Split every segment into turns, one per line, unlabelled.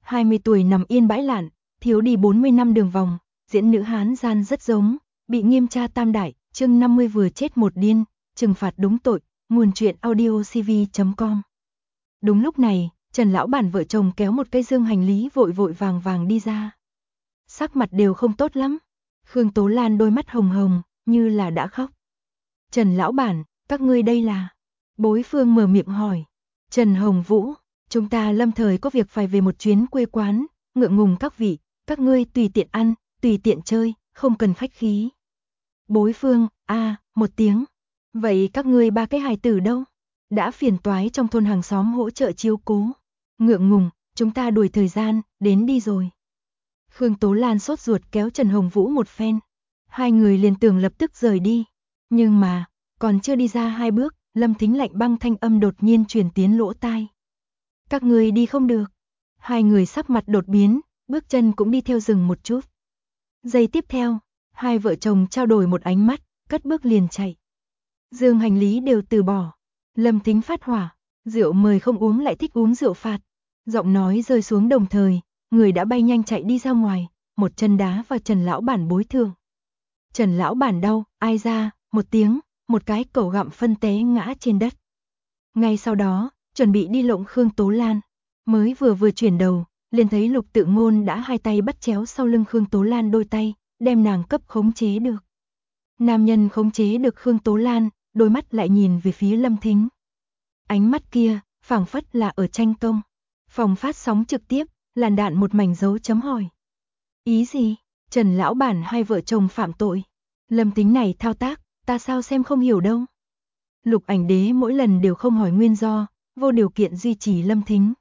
20 tuổi nằm yên bãi lạn, thiếu đi 40 năm đường vòng, diễn nữ Hán gian rất giống, bị nghiêm tra tam đại, chương 50 vừa chết một điên, trừng phạt đúng tội, nguồn truyện audiocv.com. Đúng lúc này, Trần lão bản vợ chồng kéo một cây dương hành lý vội vội vàng vàng đi ra. Sắc mặt đều không tốt lắm. Khương Tố Lan đôi mắt hồng hồng, như là đã khóc. Trần lão bản, các ngươi đây là? Bối Phương mở miệng hỏi. Trần Hồng Vũ, chúng ta lâm thời có việc phải về một chuyến quê quán, ngượng ngùng các vị, các ngươi tùy tiện ăn, tùy tiện chơi, không cần khách khí. Bối Phương, một tiếng. Vậy các ngươi ba cái hài tử đâu? Đã phiền toái trong thôn hàng xóm hỗ trợ chiếu cố. Ngượng ngùng, chúng ta đuổi thời gian, đến đi rồi. Khương Tố Lan sốt ruột kéo Trần Hồng Vũ một phen. Hai người liền tưởng lập tức rời đi. Nhưng mà, còn chưa đi ra hai bước, Lâm Thính lạnh băng thanh âm đột nhiên truyền tiến lỗ tai. Các người đi không được. Hai người sắc mặt đột biến, bước chân cũng đi theo dừng một chút. Giây tiếp theo, hai vợ chồng trao đổi một ánh mắt, cất bước liền chạy. Dương hành lý đều từ bỏ. Lâm Thính phát hỏa, rượu mời không uống lại thích uống rượu phạt. Giọng nói rơi xuống đồng thời, người đã bay nhanh chạy đi ra ngoài, một chân đá vào Trần lão bản bối thương. Trần lão bản đau, ai ra, một tiếng, một cái cẩu gặm phân té ngã trên đất. Ngay sau đó, chuẩn bị đi lộng Khương Tố Lan, mới vừa chuyển đầu, liền thấy Lục Tự Ngôn đã hai tay bắt chéo sau lưng Khương Tố Lan đôi tay, đem nàng cấp khống chế được. Nam nhân khống chế được Khương Tố Lan, đôi mắt lại nhìn về phía Lâm Thính. Ánh mắt kia, phảng phất là ở tranh công. Phòng phát sóng trực tiếp, làn đạn một mảnh dấu chấm hỏi. Ý gì? Trần lão bản hai vợ chồng phạm tội. Lâm Thính này thao tác, ta sao xem không hiểu đâu. Lục Ảnh Đế mỗi lần đều không hỏi nguyên do, vô điều kiện duy trì Lâm Thính.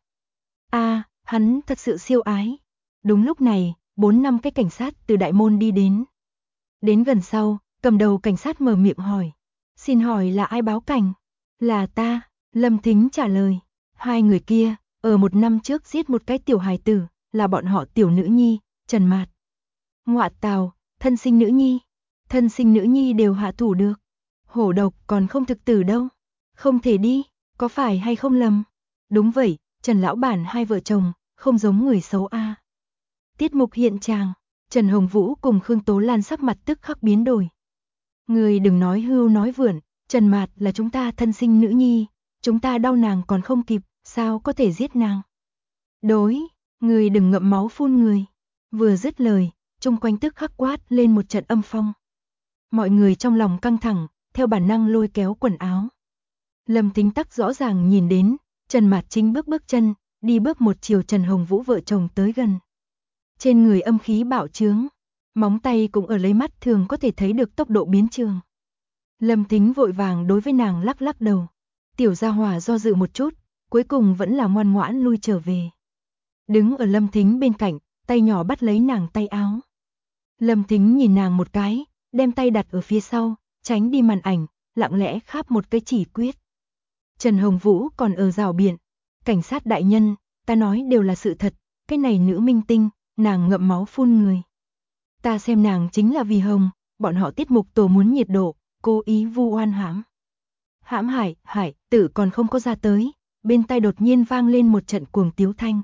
Hắn thật sự siêu ái. Đúng lúc này, 4-5 cái cảnh sát từ đại môn đi đến. Đến gần sau, cầm đầu cảnh sát mở miệng hỏi. Xin hỏi là ai báo cảnh? Là ta, Lâm Thính trả lời. Hai người kia, ở 1 năm trước giết một cái tiểu hài tử, là bọn họ tiểu nữ nhi, Trần Mạt. Ngọa tào, thân sinh nữ nhi. Thân sinh nữ nhi đều hạ thủ được. Hổ độc còn không thực tử đâu. Không thể đi, có phải hay không lầm? Đúng vậy, Trần lão bản hai vợ chồng, không giống người xấu a. Tiết mục hiện tràng, Trần Hồng Vũ cùng Khương Tố Lan sắc mặt tức khắc biến đổi. Người đừng nói hưu nói vượn, Trần Mạt là chúng ta thân sinh nữ nhi, chúng ta đau nàng còn không kịp, sao có thể giết nàng? Đối, người đừng ngậm máu phun người. Vừa dứt lời, chung quanh tức khắc quát lên một trận âm phong. Mọi người trong lòng căng thẳng, theo bản năng lôi kéo quần áo. Lâm Thính Tắc rõ ràng nhìn đến, Trần Mạt chính bước chân, đi bước một chiều Trần Hồng Vũ vợ chồng tới gần. Trên người âm khí bạo trướng, móng tay cũng ở lấy mắt thường có thể thấy được tốc độ biến trường. Lâm Thính vội vàng đối với nàng lắc lắc đầu. Tiểu gia hỏa do dự một chút, cuối cùng vẫn là ngoan ngoãn lui trở về. Đứng ở Lâm Thính bên cạnh, tay nhỏ bắt lấy nàng tay áo. Lâm Thính nhìn nàng một cái, đem tay đặt ở phía sau, tránh đi màn ảnh, lặng lẽ kháp một cái chỉ quyết. Trần Hồng Vũ còn ở rào biện. Cảnh sát đại nhân, ta nói đều là sự thật, cái này nữ minh tinh, nàng ngậm máu phun người. Ta xem nàng chính là vì hồng, bọn họ tiết mục tổ muốn nhiệt độ, cố ý vu oan hãm. Hãm Hải tử còn không có ra tới, bên tai đột nhiên vang lên một trận cuồng tiếu thanh.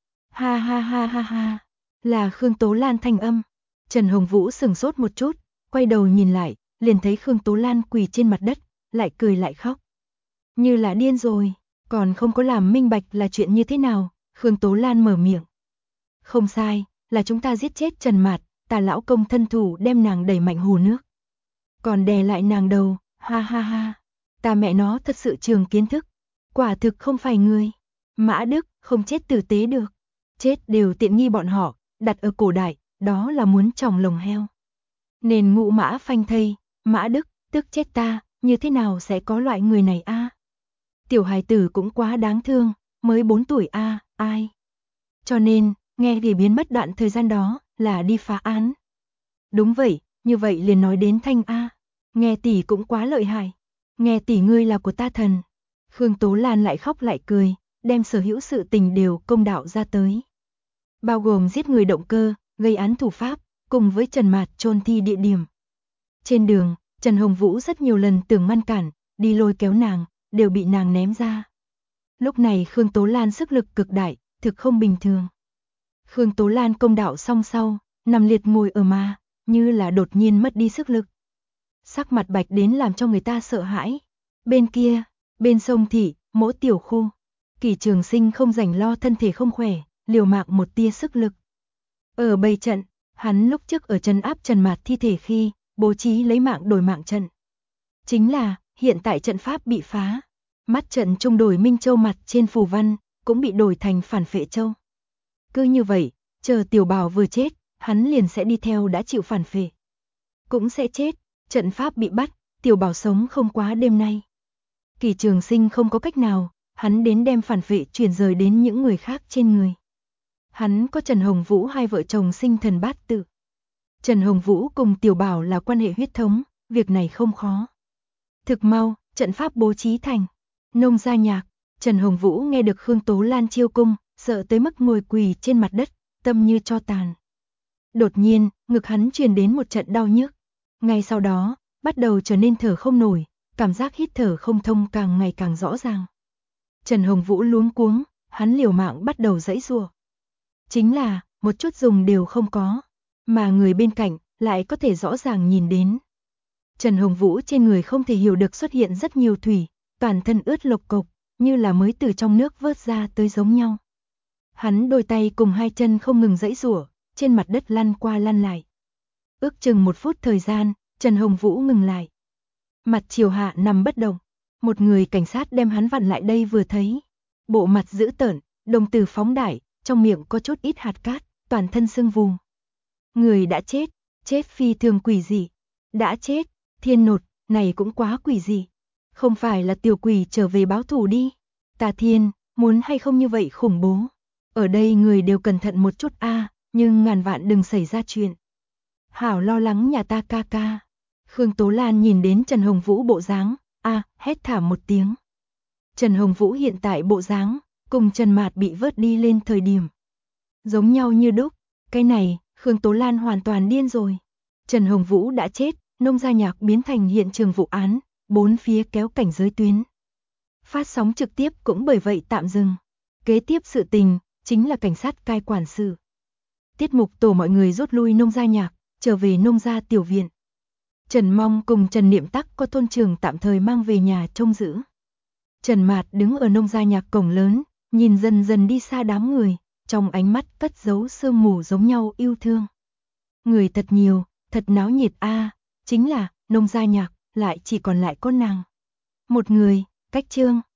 Ha ha ha ha ha, là Khương Tố Lan thanh âm. Trần Hồng Vũ sừng sốt một chút, quay đầu nhìn lại, liền thấy Khương Tố Lan quỳ trên mặt đất, lại cười lại khóc. Như là điên rồi, còn không có làm minh bạch là chuyện như thế nào, Khương Tố Lan mở miệng. Không sai, là chúng ta giết chết Trần Mạt, ta lão công thân thủ đem nàng đẩy mạnh hồ nước. Còn đè lại nàng đầu, ha ha ha, ta mẹ nó thật sự trường kiến thức, quả thực không phải người. Mã Đức không chết tử tế được, chết đều tiện nghi bọn họ, đặt ở cổ đại, đó là muốn tròng lồng heo. Nền ngũ mã phanh thây, Mã Đức, tức chết ta, như thế nào sẽ có loại người này a? Tiểu hài tử cũng quá đáng thương, mới 4 tuổi a, ai? Cho nên, nghe thì biến mất đoạn thời gian đó, là đi phá án. Đúng vậy, như vậy liền nói đến Thanh a. Nghe tỷ cũng quá lợi hại. Nghe tỷ ngươi là của ta thần. Khương Tố Lan lại khóc lại cười, đem sở hữu sự tình đều công đạo ra tới. Bao gồm giết người động cơ, gây án thủ pháp, cùng với Trần Mạt chôn thi địa điểm. Trên đường, Trần Hồng Vũ rất nhiều lần tưởng ngăn cản, đi lôi kéo nàng, đều bị nàng ném ra. Lúc này Khương Tố Lan sức lực cực đại, thực không bình thường. Khương Tố Lan công đạo xong sau, nằm liệt ngồi ở mà, như là đột nhiên mất đi sức lực. Sắc mặt bạch đến làm cho người ta sợ hãi. Bên kia, bên sông Thị, Mỗ tiểu khu, Kỷ Trường Sinh không rảnh lo thân thể không khỏe, liều mạng một tia sức lực. Ở bầy trận, hắn lúc trước ở trấn áp Trần Mạt thi thể khi, bố trí lấy mạng đổi mạng trận. Chính là, hiện tại trận pháp bị phá. Mắt trận trung đổi Minh Châu mặt trên phù văn, cũng bị đổi thành Phản Phệ Châu. Cứ như vậy, chờ Tiểu Bảo vừa chết, hắn liền sẽ đi theo đã chịu phản phệ. Cũng sẽ chết, trận pháp bị bắt, Tiểu Bảo sống không quá đêm nay. Kỷ Trường Sinh không có cách nào, hắn đến đem phản phệ chuyển rời đến những người khác trên người. Hắn có Trần Hồng Vũ hai vợ chồng sinh thần bát tự. Trần Hồng Vũ cùng Tiểu Bảo là quan hệ huyết thống, việc này không khó. Thực mau, trận pháp bố trí thành. Nông gia nhạc, Trần Hồng Vũ nghe được Khương Tố Lan chiêu cung, sợ tới mức ngồi quỳ trên mặt đất, tâm như tro tàn. Đột nhiên, ngực hắn truyền đến một trận đau nhức. Ngay sau đó, bắt đầu trở nên thở không nổi, cảm giác hít thở không thông càng ngày càng rõ ràng. Trần Hồng Vũ luống cuống, hắn liều mạng bắt đầu giãy giụa. Chính là, một chút dùng đều không có, mà người bên cạnh lại có thể rõ ràng nhìn đến. Trần Hồng Vũ trên người không thể hiểu được xuất hiện rất nhiều thủy, toàn thân ướt lộc cộc, như là mới từ trong nước vớt ra tới giống nhau. Hắn đôi tay cùng hai chân không ngừng giãy giụa, trên mặt đất lăn qua lăn lại. Ước chừng 1 phút thời gian, Trần Hồng Vũ ngừng lại. Mặt chiều hạ nằm bất động, một người cảnh sát đem hắn vặn lại đây vừa thấy. Bộ mặt dữ tợn, đồng tử phóng đại, trong miệng có chút ít hạt cát, toàn thân sưng vù. Người đã chết, chết phi thường quỷ dị. Đã chết, thiên nột, này cũng quá quỷ dị. Không phải là tiểu quỷ trở về báo thù đi. Tà Thiên, muốn hay không như vậy khủng bố. Ở đây người đều cẩn thận một chút nhưng ngàn vạn đừng xảy ra chuyện. Hảo lo lắng nhà ta ca ca. Khương Tố Lan nhìn đến Trần Hồng Vũ bộ dáng, hét thảm một tiếng. Trần Hồng Vũ hiện tại bộ dáng, cùng Trần Mạt bị vớt đi lên thời điểm. Giống nhau như đúc, cái này, Khương Tố Lan hoàn toàn điên rồi. Trần Hồng Vũ đã chết, Nông gia nhạc biến thành hiện trường vụ án, 4 phía kéo cảnh giới tuyến. Phát sóng trực tiếp cũng bởi vậy tạm dừng. Kế tiếp sự tình, chính là cảnh sát cai quản sự. Tiết mục tổ mọi người rút lui Nông gia nhạc, trở về Nông gia tiểu viện. Trần Mong cùng Trần Niệm Tắc có thôn trưởng tạm thời mang về nhà trông giữ. Trần Mạt đứng ở Nông gia nhạc cổng lớn, nhìn dần dần đi xa đám người, trong ánh mắt cất giấu sương mù giống nhau yêu thương. Người thật nhiều, thật náo nhiệt chính là Nông gia nhạc, lại chỉ còn lại có nàng. Một người, cách chương.